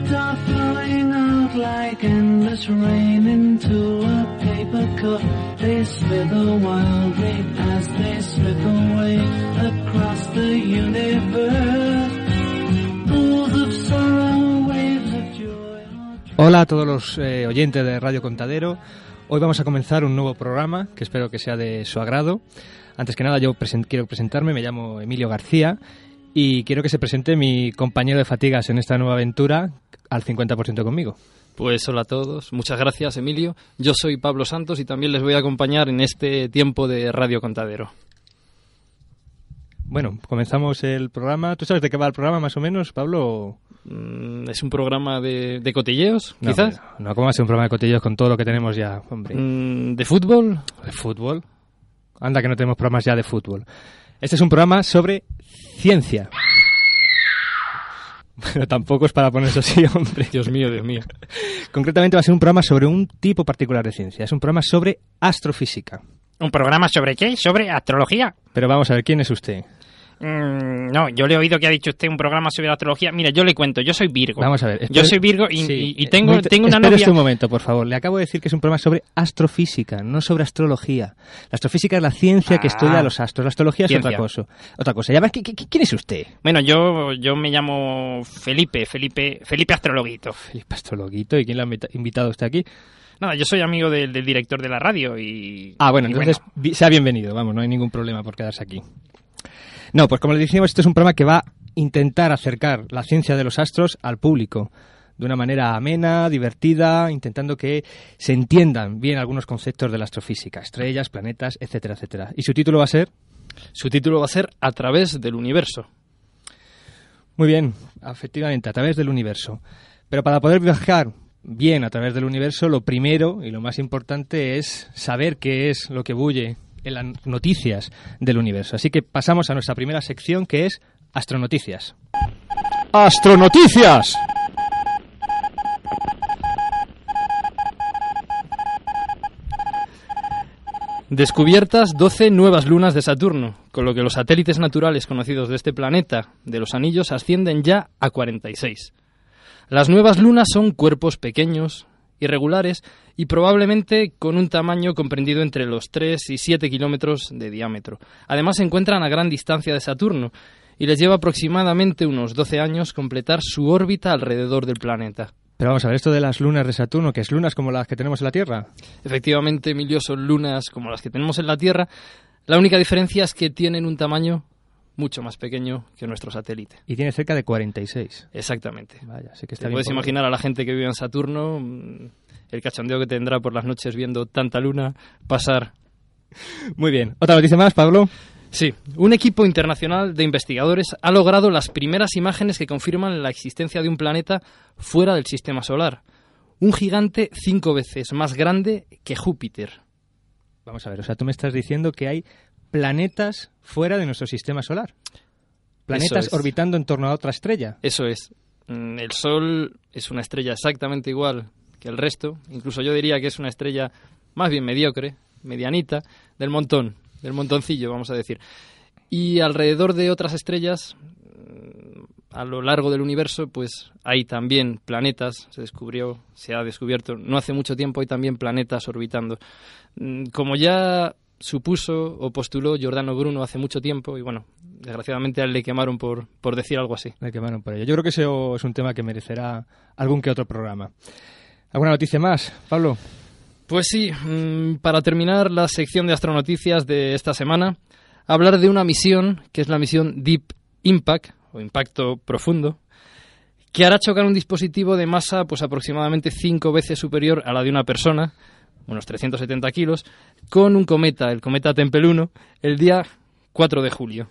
words are flowing out like endless rain into a paper cup. They slither wildly as they slip away across the universe. Pools of sorrow, waves of joy. Hola a todos los oyentes de Radio Contadero. Hoy vamos a comenzar un nuevo programa que espero que sea de su agrado. Antes que nada yo quiero presentarme, me llamo Emilio García y quiero que se presente mi compañero de fatigas en esta nueva aventura al 50% conmigo. Pues hola a todos, muchas gracias Emilio. Yo soy Pablo Santos y también les voy a acompañar en este tiempo de Radio Contadero. Bueno, comenzamos el programa. ¿Tú sabes de qué va el programa más o menos, Pablo? ¿Es un programa de cotilleos, quizás? No, ¿cómo va a ser un programa de cotilleos con todo lo que tenemos ya, hombre? ¿De fútbol? ¿De fútbol? Anda que no tenemos programas ya de fútbol. Este es un programa sobre ciencia. Pero tampoco es para ponerse así, hombre. Dios mío, Dios mío. Concretamente va a ser un programa sobre un tipo particular de ciencia. Es un programa sobre astrofísica. ¿Un programa sobre qué? ¿Sobre astrología? Pero vamos a ver, ¿quién es usted? No, yo le he oído que ha dicho usted un programa sobre astrología. Mira, yo le cuento, yo soy Virgo. Vamos a ver. Yo soy Virgo y tengo una novia... Espérese un momento, por favor. Le acabo de decir que es un programa sobre astrofísica, no sobre astrología. La astrofísica es la ciencia que estudia los astros. La astrología es otra cosa. Ya ves, ¿quién es usted? Bueno, yo me llamo Felipe Astrologuito. Felipe Astrologuito. ¿Y quién le ha invitado a usted aquí? Nada, yo soy amigo del director de la radio y... Bueno, entonces sea bienvenido. Vamos, no hay ningún problema por quedarse aquí. No, pues como le decíamos, este es un programa que va a intentar acercar la ciencia de los astros al público de una manera amena, divertida, intentando que se entiendan bien algunos conceptos de la astrofísica, estrellas, planetas, etcétera, etcétera. ¿Y su título va a ser? Su título va a ser A través del universo. Muy bien, efectivamente, a través del universo. Pero para poder viajar bien a través del universo, lo primero y lo más importante es saber qué es lo que bulle en las noticias del universo. Así que pasamos a nuestra primera sección, que es Astronoticias. ¡Astronoticias! Descubiertas 12 nuevas lunas de Saturno, con lo que los satélites naturales conocidos de este planeta, de los anillos, ascienden ya a 46. Las nuevas lunas son cuerpos pequeños, irregulares y probablemente con un tamaño comprendido entre los 3 y 7 kilómetros de diámetro. Además se encuentran a gran distancia de Saturno y les lleva aproximadamente unos 12 años completar su órbita alrededor del planeta. Pero vamos a ver, esto de las lunas de Saturno, ¿que es lunas como las que tenemos en la Tierra? Efectivamente, Emilio, son lunas como las que tenemos en la Tierra. La única diferencia es que tienen un tamaño mucho más pequeño que nuestro satélite. Y tiene cerca de 46. Exactamente. Vaya, sí que está Te bien. puedes imaginar a la gente que vive en Saturno, el cachondeo que tendrá por las noches viendo tanta luna pasar. Muy bien. ¿Otra noticia más, Pablo? Sí. Un equipo internacional de investigadores ha logrado las primeras imágenes que confirman la existencia de un planeta fuera del sistema solar. Un gigante 5 veces más grande que Júpiter. Vamos a ver, o sea, tú me estás diciendo que hay planetas fuera de nuestro sistema solar. Planetas orbitando en torno a otra estrella. Eso es. El Sol es una estrella exactamente igual que el resto. Incluso yo diría que es una estrella más bien mediocre, medianita, del montoncillo, vamos a decir. Y alrededor de otras estrellas, a lo largo del universo, pues hay también planetas. Se ha descubierto no hace mucho tiempo, hay también planetas orbitando. Como ya supuso o postuló Giordano Bruno hace mucho tiempo y bueno, desgraciadamente a él le quemaron por decir algo así. Le quemaron por ello. Yo creo que eso es un tema que merecerá algún que otro programa. ¿Alguna noticia más, Pablo? Pues sí, para terminar la sección de astronoticias de esta semana, hablar de una misión que es la misión Deep Impact o Impacto Profundo, que hará chocar un dispositivo de masa pues aproximadamente 5 veces superior a la de una persona, unos 370 kilos, con un cometa, el cometa Tempel 1, el día 4 de julio.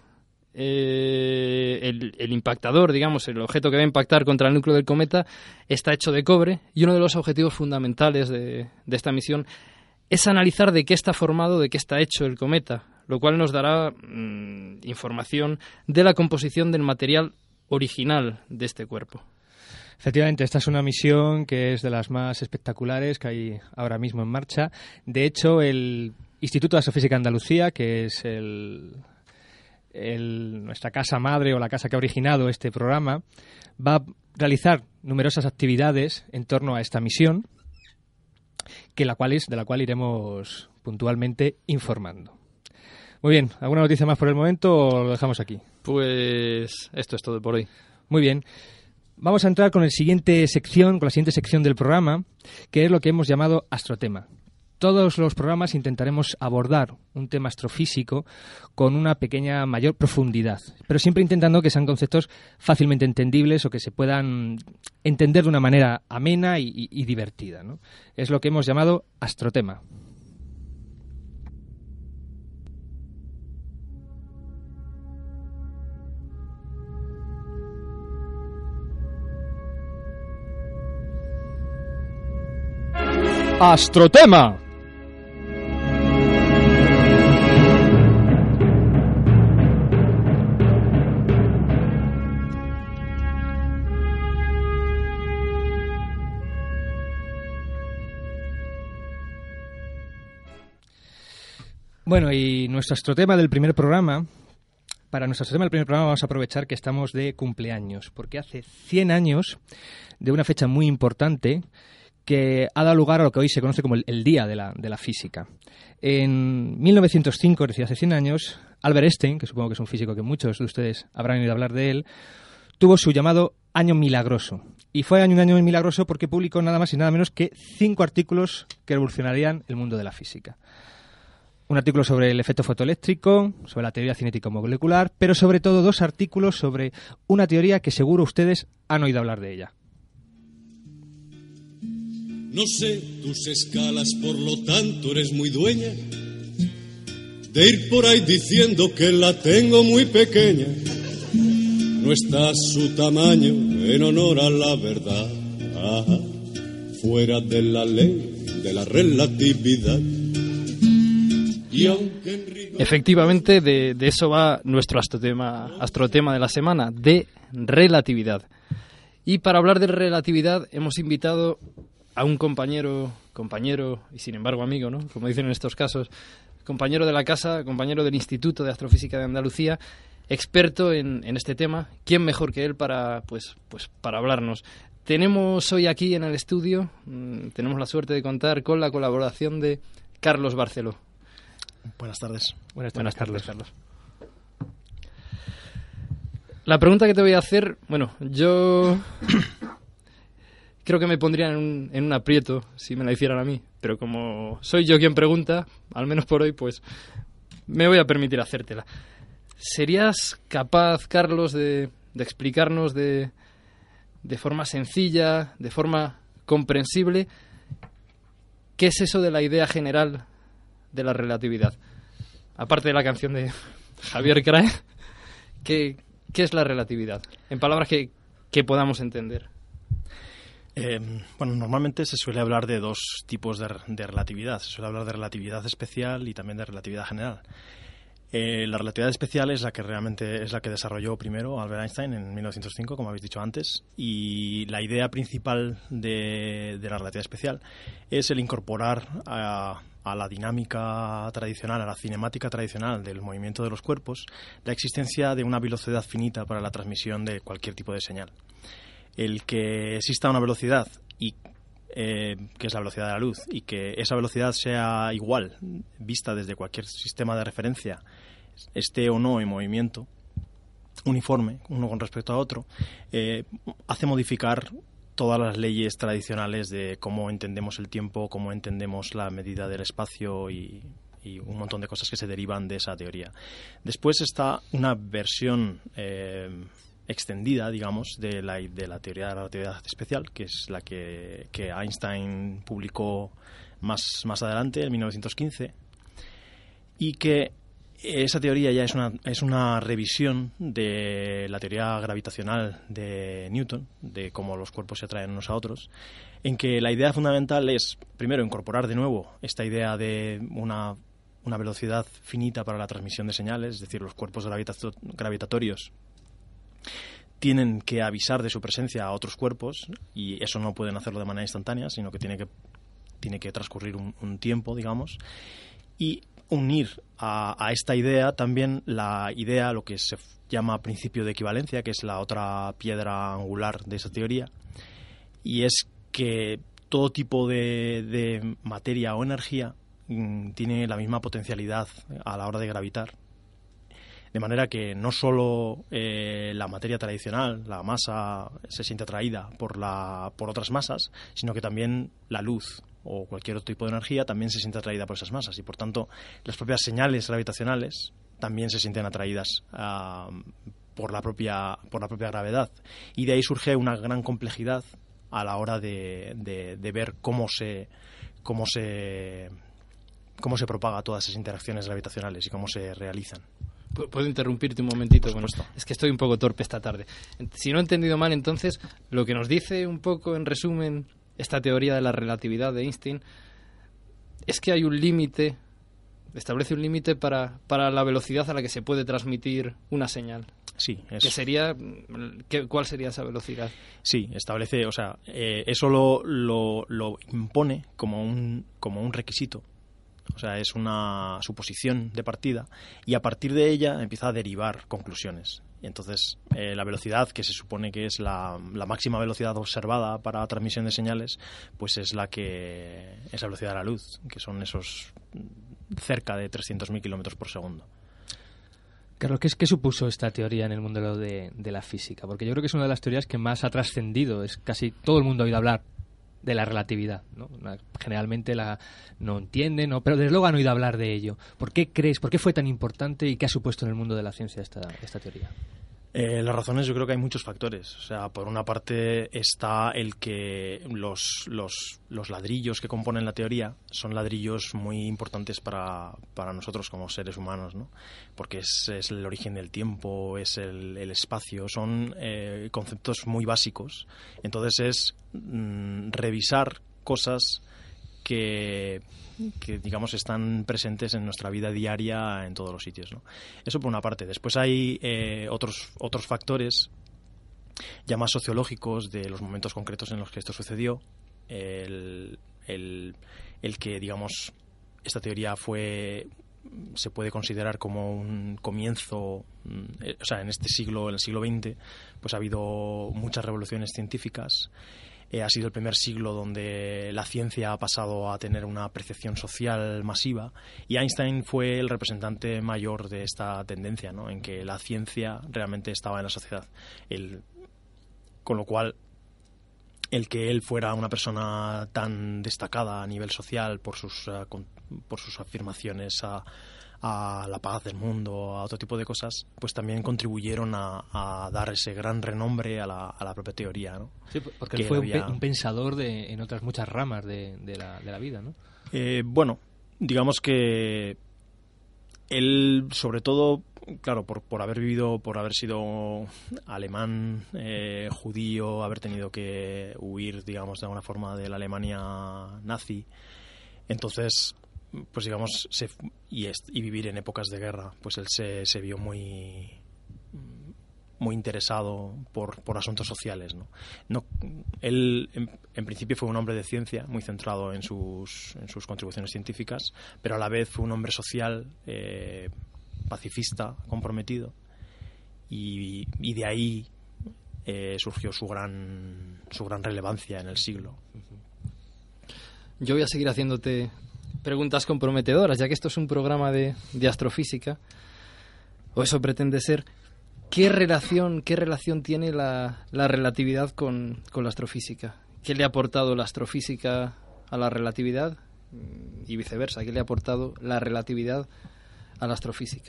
El impactador, digamos, el objeto que va a impactar contra el núcleo del cometa, está hecho de cobre y uno de los objetivos fundamentales de esta misión es analizar de qué está formado, de qué está hecho el cometa, lo cual nos dará información de la composición del material original de este cuerpo. Efectivamente, esta es una misión que es de las más espectaculares que hay ahora mismo en marcha. De hecho, el Instituto de Astrofísica Andalucía, que es nuestra casa madre o la casa que ha originado este programa, va realizar numerosas actividades en torno a esta misión, de la cual iremos puntualmente informando. Muy bien, ¿alguna noticia más por el momento o lo dejamos aquí? Pues esto es todo por hoy. Muy bien. Vamos a entrar con la siguiente sección del programa, que es lo que hemos llamado Astrotema. Todos los programas intentaremos abordar un tema astrofísico con una pequeña mayor profundidad, pero siempre intentando que sean conceptos fácilmente entendibles o que se puedan entender de una manera amena y divertida, ¿no? Es lo que hemos llamado Astrotema. Astrotema. Bueno, y nuestro astrotema del primer programa, para nuestro astrotema del primer programa vamos a aprovechar que estamos de cumpleaños, porque hace 100 años de una fecha muy importante que ha dado lugar a lo que hoy se conoce como el Día de la Física. En 1905, es decir, hace 100 años, Albert Einstein, que supongo que es un físico que muchos de ustedes habrán oído hablar de él, tuvo su llamado Año Milagroso. Y fue un año milagroso porque publicó nada más y nada menos que 5 artículos que revolucionarían el mundo de la física. Un artículo sobre el efecto fotoeléctrico, sobre la teoría cinético-molecular, pero sobre todo 2 artículos sobre una teoría que seguro ustedes han oído hablar de ella. No sé tus escalas, por lo tanto eres muy dueña de ir por ahí diciendo que la tengo muy pequeña. No está su tamaño en honor a la verdad, fuera de la ley de la relatividad. Efectivamente, de eso va nuestro astrotema de la semana, de relatividad. Y para hablar de relatividad hemos invitado a un compañero y sin embargo amigo, ¿no? Como dicen en estos casos, compañero de la casa, compañero del Instituto de Astrofísica de Andalucía, experto en este tema. ¿Quién mejor que él para hablarnos? Tenemos hoy aquí en el estudio, tenemos la suerte de contar con la colaboración de Carlos Barceló. Buenas tardes. Buenas tardes, Carlos. La pregunta que te voy a hacer, bueno, yo creo que me pondría en un aprieto si me la hicieran a mí, pero como soy yo quien pregunta, al menos por hoy, pues me voy a permitir hacértela. ¿Serías capaz, Carlos, de explicarnos de forma sencilla, de forma comprensible, qué es eso de la idea general de la relatividad? Aparte de la canción de Javier Crae, ¿qué es la relatividad? En palabras que podamos entender. Bueno, normalmente se suele hablar de 2 tipos de relatividad. Se suele hablar de relatividad especial y también de relatividad general. La relatividad especial es la que desarrolló primero Albert Einstein en 1905, como habéis dicho antes, y la idea principal de la relatividad especial es el incorporar a la dinámica tradicional, a la cinemática tradicional del movimiento de los cuerpos, la existencia de una velocidad finita para la transmisión de cualquier tipo de señal. El que exista una velocidad que es la velocidad de la luz, y que esa velocidad sea igual, vista desde cualquier sistema de referencia, esté o no en movimiento, uniforme, uno con respecto a otro, hace modificar todas las leyes tradicionales de cómo entendemos el tiempo, cómo entendemos la medida del espacio y un montón de cosas que se derivan de esa teoría. Después está una versión extendida, digamos, de la teoría de la relatividad especial, que es la que Einstein publicó más adelante, en 1915, y que esa teoría ya es una revisión de la teoría gravitacional de Newton, de cómo los cuerpos se atraen unos a otros, en que la idea fundamental es, primero, incorporar de nuevo esta idea de una velocidad finita para la transmisión de señales, es decir, los cuerpos gravitatorios tienen que avisar de su presencia a otros cuerpos, y eso no pueden hacerlo de manera instantánea, sino que tiene que transcurrir un tiempo, digamos, y unir a esta idea también la idea, lo que se llama principio de equivalencia, que es la otra piedra angular de esa teoría, y es que todo tipo de materia o energía tiene la misma potencialidad a la hora de gravitar. De manera que no solo la materia tradicional, la masa, se siente atraída por otras masas, sino que también la luz o cualquier otro tipo de energía también se siente atraída por esas masas. Y por tanto, las propias señales gravitacionales también se sienten atraídas por la propia gravedad. Y de ahí surge una gran complejidad a la hora de ver cómo se propaga todas esas interacciones gravitacionales y cómo se realizan. ¿Puedo interrumpirte un momentito? Por supuesto. Bueno, es que estoy un poco torpe esta tarde. Si no he entendido mal, entonces, lo que nos dice un poco, en resumen, esta teoría de la relatividad de Einstein, es que hay un límite, establece un límite para la velocidad a la que se puede transmitir una señal. Sí, ¿Qué sería, ¿cuál sería esa velocidad? Sí, establece, o sea, eso lo impone como un requisito. O sea, es una suposición de partida y a partir de ella empieza a derivar conclusiones. Y entonces la velocidad, que se supone que es la máxima velocidad observada para la transmisión de señales, pues es la velocidad de la luz, que son esos cerca de 300.000 kilómetros por segundo. Carlos, ¿qué supuso esta teoría en el mundo de la física? Porque yo creo que es una de las teorías que más ha trascendido. Es casi todo el mundo ha oído hablar de la relatividad, ¿no? Generalmente no entienden, ¿no? Pero desde luego han oído hablar de ello. ¿Por qué fue tan importante y qué ha supuesto en el mundo de la ciencia esta teoría? Las razones, yo creo que hay muchos factores. O sea, por una parte está el que los ladrillos que componen la teoría son ladrillos muy importantes para nosotros como seres humanos, ¿no? Porque es el origen del tiempo, es el espacio, son conceptos muy básicos. Entonces es revisar cosas que digamos están presentes en nuestra vida diaria en todos los sitios, ¿no? Eso por una parte. Después hay otros factores ya más sociológicos de los momentos concretos en los que esto sucedió. El que, digamos, esta teoría se puede considerar como un comienzo, o sea, en este siglo, en el siglo XX, pues ha habido muchas revoluciones científicas. Ha sido el primer siglo donde la ciencia ha pasado a tener una percepción social masiva y Einstein fue el representante mayor de esta tendencia, ¿no? En que la ciencia realmente estaba en la sociedad. Con lo cual, el que él fuera una persona tan destacada a nivel social por sus afirmaciones a la paz del mundo, a otro tipo de cosas, pues también contribuyeron a dar ese gran renombre a la propia teoría, ¿no? Sí, porque él fue un pensador en otras muchas ramas de la vida, ¿no? Bueno, digamos que él, sobre todo, claro, por haber sido alemán, judío, haber tenido que huir, digamos, de alguna forma de la Alemania nazi, entonces, pues digamos, y vivir en épocas de guerra, pues él se vio muy interesado por asuntos sociales, ¿no? Él en principio fue un hombre de ciencia muy centrado en sus contribuciones científicas, pero a la vez fue un hombre social, pacifista, comprometido, y de ahí surgió su gran relevancia en el siglo. Yo voy a seguir haciéndote preguntas comprometedoras, ya que esto es un programa de astrofísica, o eso pretende ser. ¿Qué relación tiene la relatividad con la astrofísica? ¿Qué le ha aportado la astrofísica a la relatividad? Y viceversa, ¿qué le ha aportado la relatividad a la astrofísica?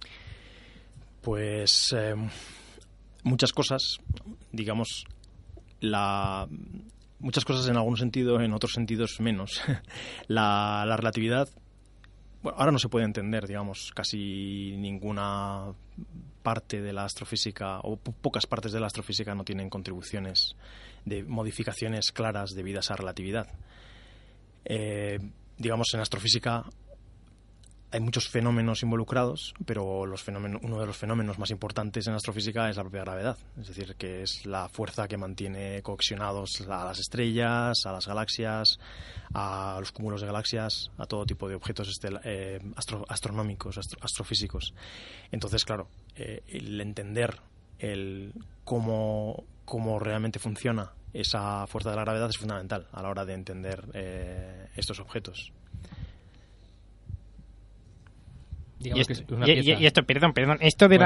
Pues muchas cosas, digamos, muchas cosas en algún sentido, en otros sentidos menos. La relatividad, bueno, ahora no se puede entender, digamos, casi ninguna parte de la astrofísica, o pocas partes de la astrofísica no tienen contribuciones de modificaciones claras debidas a relatividad. Digamos, en astrofísica hay muchos fenómenos involucrados, pero uno de los fenómenos más importantes en astrofísica es la propia gravedad. Es decir, que es la fuerza que mantiene cohesionados a las estrellas, a las galaxias, a los cúmulos de galaxias, a todo tipo de objetos astronómicos, astrofísicos. Entonces, claro, el entender cómo realmente funciona esa fuerza de la gravedad es fundamental a la hora de entender estos objetos. Y esto, perdón, esto de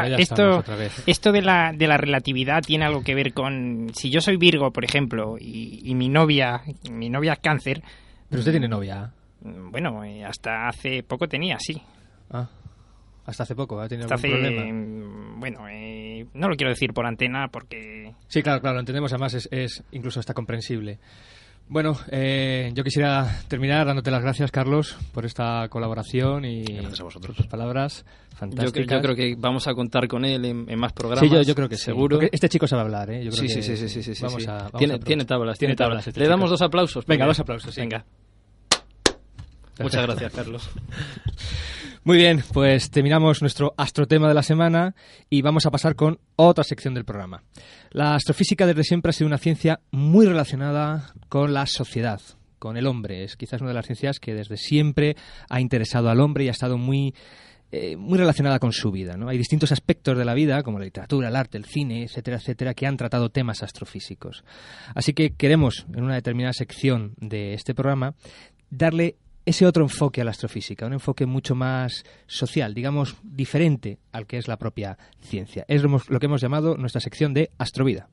la relatividad tiene algo que ver con, si yo soy Virgo, por ejemplo, y mi novia es Cáncer. Pero usted tiene novia. Bueno, hasta hace poco tenía, sí. Hasta hace poco, ¿ha tenido algún problema? Bueno, no lo quiero decir por antena porque... Sí, claro, lo entendemos, además es incluso hasta comprensible. Bueno, yo quisiera terminar dándote las gracias, Carlos, por esta colaboración y gracias a vosotros. tus palabras fantásticas. Yo creo que vamos a contar con él en más programas. Sí, yo creo que seguro. Sí, este chico sabe hablar, ¿eh? Yo creo Sí. Vamos a tiene tablas. Este Le damos 2 aplausos. Venga, 2 aplausos. Sí. Venga. Muchas gracias, Carlos. Muy bien, pues terminamos nuestro astrotema de la semana y vamos a pasar con otra sección del programa. La astrofísica desde siempre ha sido una ciencia muy relacionada con la sociedad, con el hombre. Es quizás una de las ciencias que desde siempre ha interesado al hombre y ha estado muy relacionada con su vida, ¿no? Hay distintos aspectos de la vida, como la literatura, el arte, el cine, etcétera, etcétera, que han tratado temas astrofísicos. Así que queremos, en una determinada sección de este programa, darle ese otro enfoque a la astrofísica, un enfoque mucho más social, digamos, diferente al que es la propia ciencia. Es lo que hemos llamado nuestra sección de Astrovida.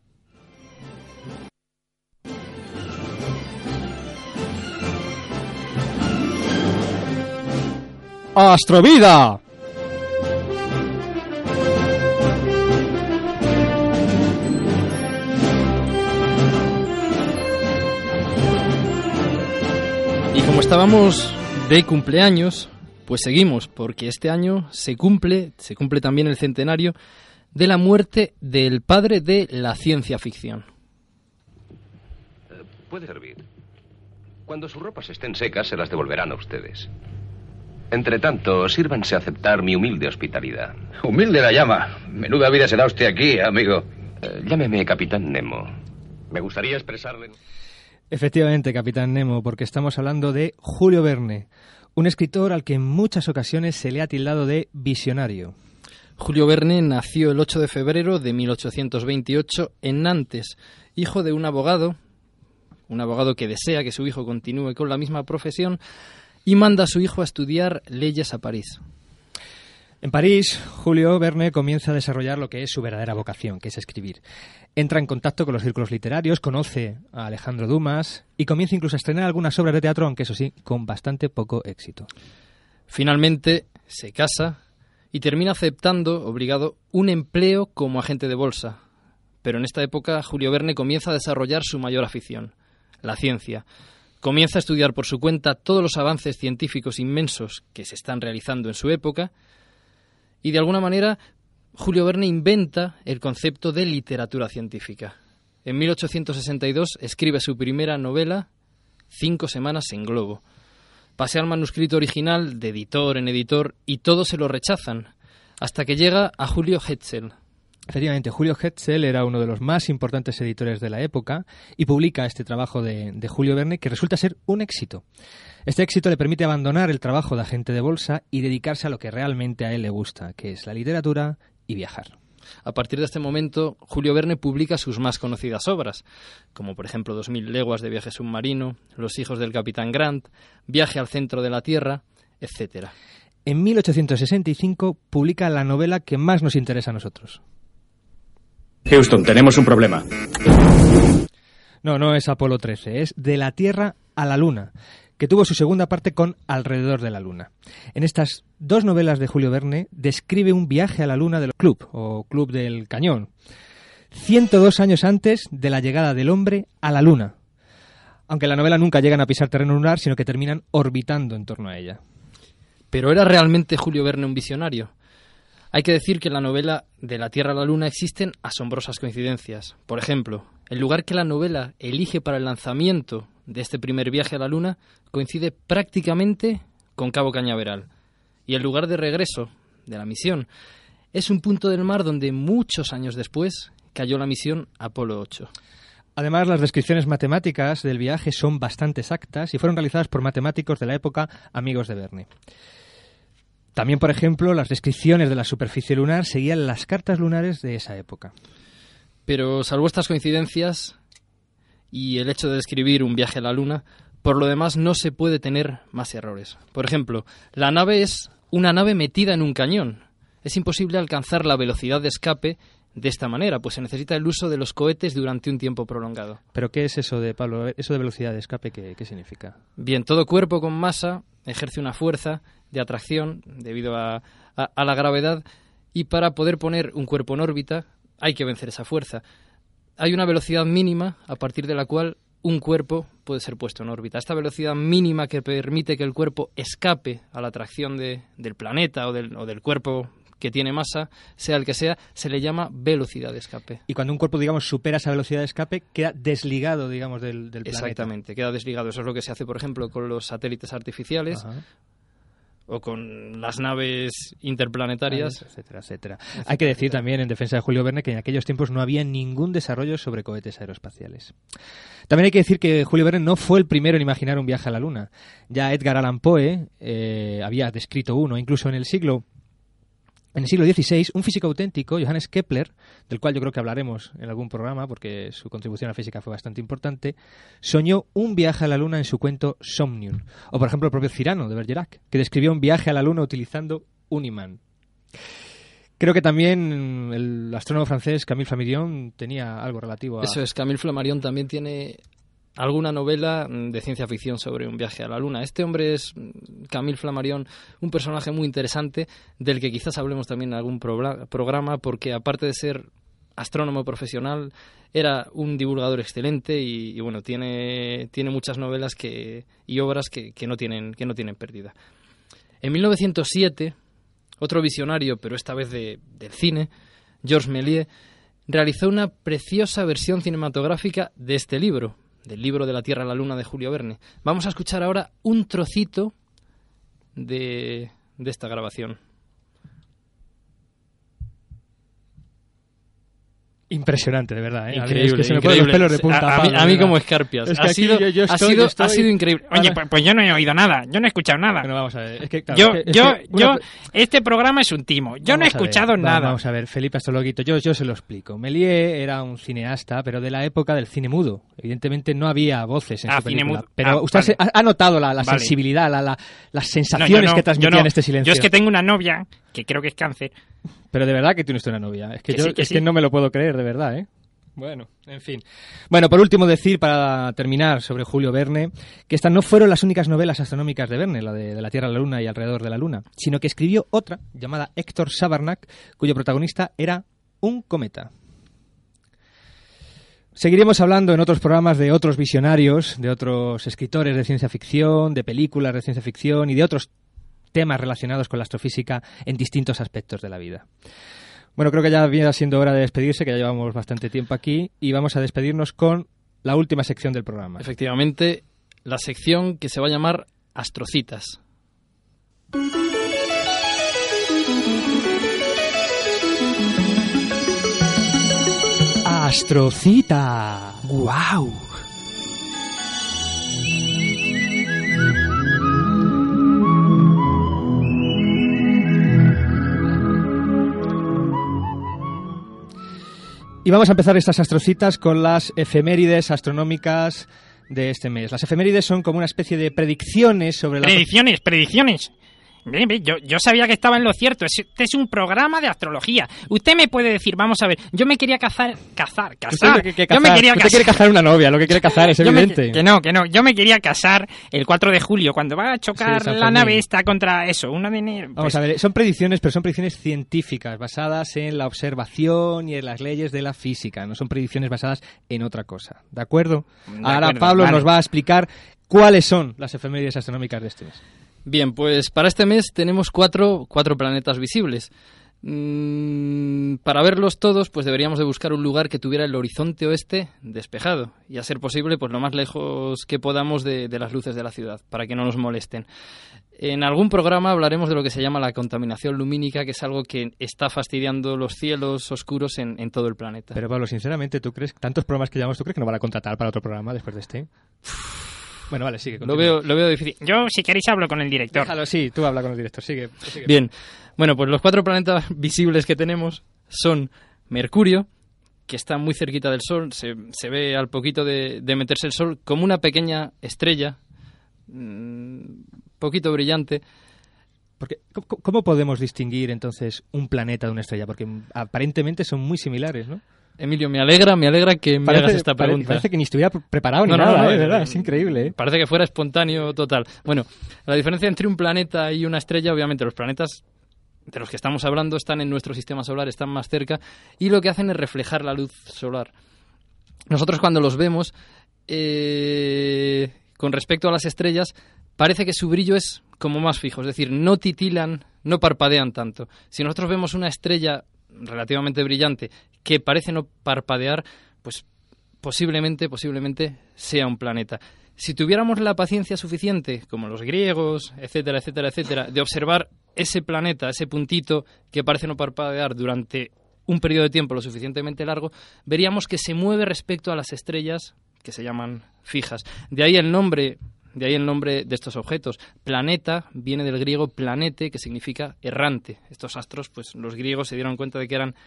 ¡Astrovida! Y como estábamos de cumpleaños, pues seguimos, porque este año se cumple también el centenario de la muerte del padre de la ciencia ficción. Puede servir. Cuando sus ropas estén secas, se las devolverán a ustedes. Entre tanto, sírvanse a aceptar mi humilde hospitalidad. Humilde la llama. Menuda vida se da usted aquí, amigo. Llámeme Capitán Nemo. Me gustaría expresarle... Efectivamente, Capitán Nemo, porque estamos hablando de Julio Verne, un escritor al que en muchas ocasiones se le ha tildado de visionario. Julio Verne nació el 8 de febrero de 1828 en Nantes, hijo de un abogado que desea que su hijo continúe con la misma profesión y manda a su hijo a estudiar leyes a París. En París, Julio Verne comienza a desarrollar lo que es su verdadera vocación, que es escribir. Entra en contacto con los círculos literarios, conoce a Alejandro Dumas y comienza incluso a estrenar algunas obras de teatro, aunque eso sí, con bastante poco éxito. Finalmente se casa y termina aceptando, obligado, un empleo como agente de bolsa. Pero en esta época Julio Verne comienza a desarrollar su mayor afición, la ciencia. Comienza a estudiar por su cuenta todos los avances científicos inmensos que se están realizando en su época y de alguna manera Julio Verne inventa el concepto de literatura científica. En 1862 escribe su primera novela, 5 semanas en globo. Pasea el manuscrito original de editor en editor y todos se lo rechazan, hasta que llega a Julio Hetzel. Efectivamente, Julio Hetzel era uno de los más importantes editores de la época y publica este trabajo de Julio Verne que resulta ser un éxito. Este éxito le permite abandonar el trabajo de agente de bolsa y dedicarse a lo que realmente a él le gusta, que es la literatura y viajar. A partir de este momento, Julio Verne publica sus más conocidas obras, como por ejemplo 2000 leguas de viaje submarino, Los hijos del capitán Grant, Viaje al centro de la Tierra, etc. En 1865 publica la novela que más nos interesa a nosotros. Houston, tenemos un problema. No es Apolo 13, es De la Tierra a la Luna, que tuvo su segunda parte con Alrededor de la Luna. En estas 2 novelas de Julio Verne describe un viaje a la Luna del Club, o Club del Cañón, 102 años antes de la llegada del hombre a la Luna. Aunque en la novela nunca llegan a pisar terreno lunar, sino que terminan orbitando en torno a ella. ¿Pero era realmente Julio Verne un visionario? Hay que decir que en la novela De la Tierra a la Luna existen asombrosas coincidencias. Por ejemplo, el lugar que la novela elige para el lanzamiento de este primer viaje a la Luna coincide prácticamente con Cabo Cañaveral. y el lugar de regreso de la misión es un punto del mar donde muchos años después cayó la misión Apolo 8. Además, las descripciones matemáticas del viaje son bastante exactas y fueron realizadas por matemáticos de la época amigos de Verne. También, por ejemplo, las descripciones de la superficie lunar seguían las cartas lunares de esa época. Pero salvo estas coincidencias y el hecho de describir un viaje a la Luna, por lo demás no se puede tener más errores. Por ejemplo, la nave es una nave metida en un cañón. Es imposible alcanzar la velocidad de escape de esta manera, pues se necesita el uso de los cohetes durante un tiempo prolongado. ¿Pero qué es eso de, Pablo? ¿Eso de velocidad de escape qué significa? Bien, todo cuerpo con masa ejerce una fuerza de atracción debido a la gravedad, y para poder poner un cuerpo en órbita hay que vencer esa fuerza. Hay una velocidad mínima a partir de la cual un cuerpo puede ser puesto en órbita. Esta velocidad mínima que permite que el cuerpo escape a la atracción del planeta o del cuerpo que tiene masa, sea el que sea, se le llama velocidad de escape. Y cuando un cuerpo, digamos, supera esa velocidad de escape, queda desligado, digamos, del planeta. Exactamente, queda desligado. Eso es lo que se hace, por ejemplo, con los satélites artificiales. Ajá. O con las naves interplanetarias, etcétera, etcétera. Hay que decir también, en defensa de Julio Verne, que en aquellos tiempos no había ningún desarrollo sobre cohetes aeroespaciales. También hay que decir que Julio Verne no fue el primero en imaginar un viaje a la Luna. Ya Edgar Allan Poe había descrito uno, incluso en el siglo XVI, un físico auténtico, Johannes Kepler, del cual yo creo que hablaremos en algún programa porque su contribución a la física fue bastante importante, soñó un viaje a la Luna en su cuento Somnium. O, por ejemplo, el propio Cyrano de Bergerac, que describió un viaje a la Luna utilizando un imán. Creo que también el astrónomo francés Camille Flammarion tenía algo relativo a... Eso es, Camille Flammarion también tiene alguna novela de ciencia ficción sobre un viaje a la Luna. Este hombre es, Camille Flammarion, un personaje muy interesante del que quizás hablemos también en algún programa, porque aparte de ser astrónomo profesional, era un divulgador excelente y bueno, tiene muchas novelas y obras que no tienen pérdida. En 1907, otro visionario, pero esta vez del cine, Georges Méliès, realizó una preciosa versión cinematográfica de este libro, del libro de la Tierra a la Luna de Julio Verne. Vamos a escuchar ahora un trocito de esta grabación. Impresionante, de verdad, ¿eh? Increíble, es que se me increíble. ponen los pelos de punta. A mí como escarpias. Es que ha sido increíble. Oye, pues yo no he oído nada, yo no he escuchado nada. Bueno, vamos a ver. Es que, claro, este programa es un timo. Yo no he escuchado nada. Vamos a ver, Felipe Astrologuito, yo se lo explico. Méliès era un cineasta, pero de la época del cine mudo. Evidentemente no había voces en su película. Mudo. Pero usted ha notado la sensibilidad, las sensaciones que transmitían este silencio. Yo es que tengo una novia que creo que es cáncer. Pero de verdad que tienes una novia. Es que sí. No me lo puedo creer, de verdad, ¿eh? Bueno, en fin. Bueno, por último decir, para terminar, sobre Julio Verne, que estas no fueron las únicas novelas astronómicas de Verne, la de la Tierra a la Luna y alrededor de la Luna, sino que escribió otra, llamada Héctor Sabarnak, cuyo protagonista era un cometa. Seguiremos hablando en otros programas de otros visionarios, de otros escritores de ciencia ficción, de películas de ciencia ficción y de otros temas relacionados con la astrofísica en distintos aspectos de la vida. Bueno, creo que ya viene siendo hora de despedirse, que ya llevamos bastante tiempo aquí, y vamos a despedirnos con la última sección del programa. Efectivamente, la sección que se va a llamar Astrocitas. Astrocita. ¡Guau! Y vamos a empezar estas astrocitas con las efemérides astronómicas de este mes. Las efemérides son como una especie de predicciones sobre la... Predicciones. Yo sabía que estaba en lo cierto. Este es un programa de astrología. Usted me puede decir, vamos a ver, yo me quería casar. Usted quiere cazar una novia, lo que quiere cazar es evidente. Que no. Yo me quería casar el 4 de julio, cuando va a chocar la nave esta contra eso, 1 de enero. Vamos a ver, son predicciones, pero son predicciones científicas, basadas en la observación y en las leyes de la física. No son predicciones basadas en otra cosa. ¿De acuerdo? Ahora Pablo nos va a explicar cuáles son las efemérides astronómicas de este mes. Bien, pues para este mes tenemos cuatro planetas visibles. Para verlos todos, pues deberíamos de buscar un lugar que tuviera el horizonte oeste despejado y, a ser posible, pues lo más lejos que podamos de las luces de la ciudad, para que no nos molesten. En algún programa hablaremos de lo que se llama la contaminación lumínica, que es algo que está fastidiando los cielos oscuros en todo el planeta. Pero, Pablo, sinceramente, ¿tú crees, tantos programas que llevamos, tú crees que nos van a contratar para otro programa después de este? Bueno, vale, sigue. Lo veo difícil. Yo, si queréis, hablo con el director. Déjalo, sí, tú habla con el director, sigue. Bien, bueno, pues los 4 planetas visibles que tenemos son Mercurio, que está muy cerquita del Sol, se ve al poquito de meterse el Sol como una pequeña estrella, poquito brillante. Porque, ¿cómo podemos distinguir entonces un planeta de una estrella? Porque aparentemente son muy similares, ¿no? Emilio, me alegra que me hagas esta pregunta. Parece que ni estuviera preparado ni nada, ¿verdad? Es increíble. Parece que fuera espontáneo total. Bueno, la diferencia entre un planeta y una estrella, obviamente los planetas de los que estamos hablando están en nuestro sistema solar, están más cerca, y lo que hacen es reflejar la luz solar. Nosotros cuando los vemos, con respecto a las estrellas, parece que su brillo es como más fijo, es decir, no titilan, no parpadean tanto. Si nosotros vemos una estrella relativamente brillante que parece no parpadear, pues posiblemente sea un planeta. Si tuviéramos la paciencia suficiente, como los griegos, etcétera, de observar ese planeta, ese puntito que parece no parpadear durante un periodo de tiempo lo suficientemente largo, veríamos que se mueve respecto a las estrellas que se llaman fijas. De ahí el nombre de estos objetos. Planeta viene del griego planete, que significa errante. Estos astros, pues los griegos se dieron cuenta de que eran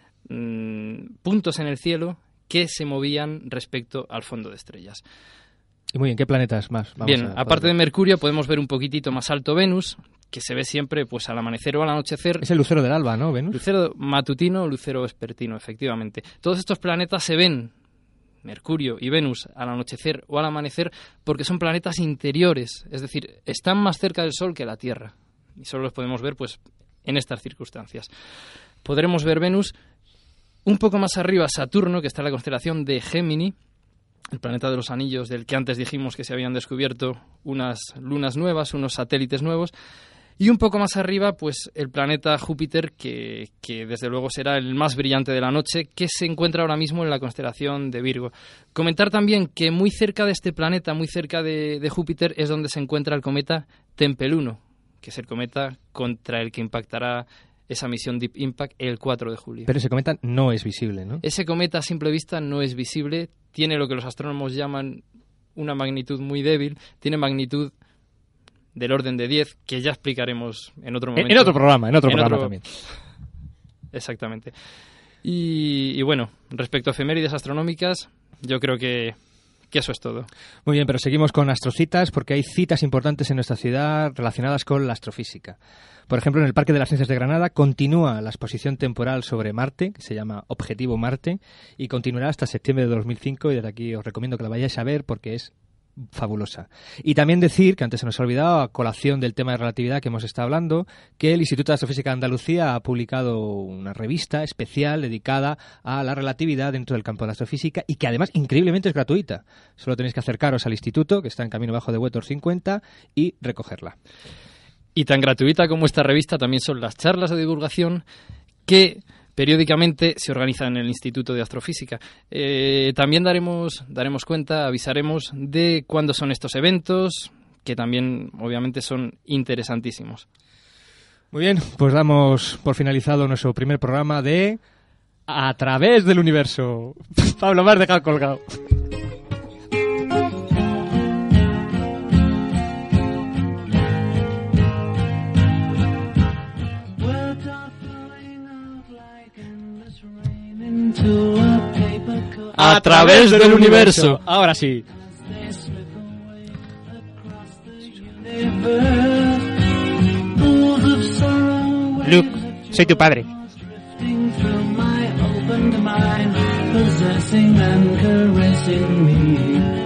puntos en el cielo que se movían respecto al fondo de estrellas. Y muy bien, ¿qué planetas más? Aparte de Mercurio, podemos ver un poquitito más alto Venus, que se ve siempre pues al amanecer o al anochecer. Es el lucero del alba, ¿no, Venus? Lucero matutino, lucero vespertino, efectivamente. Todos estos planetas se ven, Mercurio y Venus, al anochecer o al amanecer, porque son planetas interiores, es decir, están más cerca del Sol que la Tierra. Y solo los podemos ver pues en estas circunstancias. Podremos ver Venus un poco más arriba, Saturno, que está en la constelación de Gémini, el planeta de los anillos, del que antes dijimos que se habían descubierto unas lunas nuevas, unos satélites nuevos. Y un poco más arriba, pues el planeta Júpiter, que desde luego será el más brillante de la noche, que se encuentra ahora mismo en la constelación de Virgo. Comentar también que muy cerca de este planeta, muy cerca de Júpiter, es donde se encuentra el cometa Tempel 1, que es el cometa contra el que impactará esa misión Deep Impact el 4 de julio. Pero ese cometa no es visible, ¿no? Ese cometa a simple vista no es visible, tiene lo que los astrónomos llaman una magnitud muy débil, tiene magnitud del orden de 10, que ya explicaremos en otro momento. En otro programa también. Exactamente. Y bueno, respecto a efemérides astronómicas, yo creo que eso es todo. Muy bien, pero seguimos con astrocitas, porque hay citas importantes en nuestra ciudad relacionadas con la astrofísica. Por ejemplo, en el Parque de las Ciencias de Granada continúa la exposición temporal sobre Marte, que se llama Objetivo Marte, y continuará hasta septiembre de 2005, y desde aquí os recomiendo que la vayáis a ver porque es fabulosa. Y también decir, que antes se nos ha olvidado, a colación del tema de relatividad que hemos estado hablando, que el Instituto de Astrofísica de Andalucía ha publicado una revista especial dedicada a la relatividad dentro del campo de la astrofísica y que además increíblemente es gratuita. Solo tenéis que acercaros al instituto, que está en Camino Bajo de Huetor 50, y recogerla. Y tan gratuita como esta revista también son las charlas de divulgación que periódicamente se organizan en el Instituto de Astrofísica. También daremos cuenta, avisaremos de cuándo son estos eventos, que también obviamente son interesantísimos. Muy bien, pues damos por finalizado nuestro primer programa de A Través del Universo. Pablo, me has dejado colgado. A través del universo. Ahora sí. Luke, soy tu padre. Possessing and caressing me.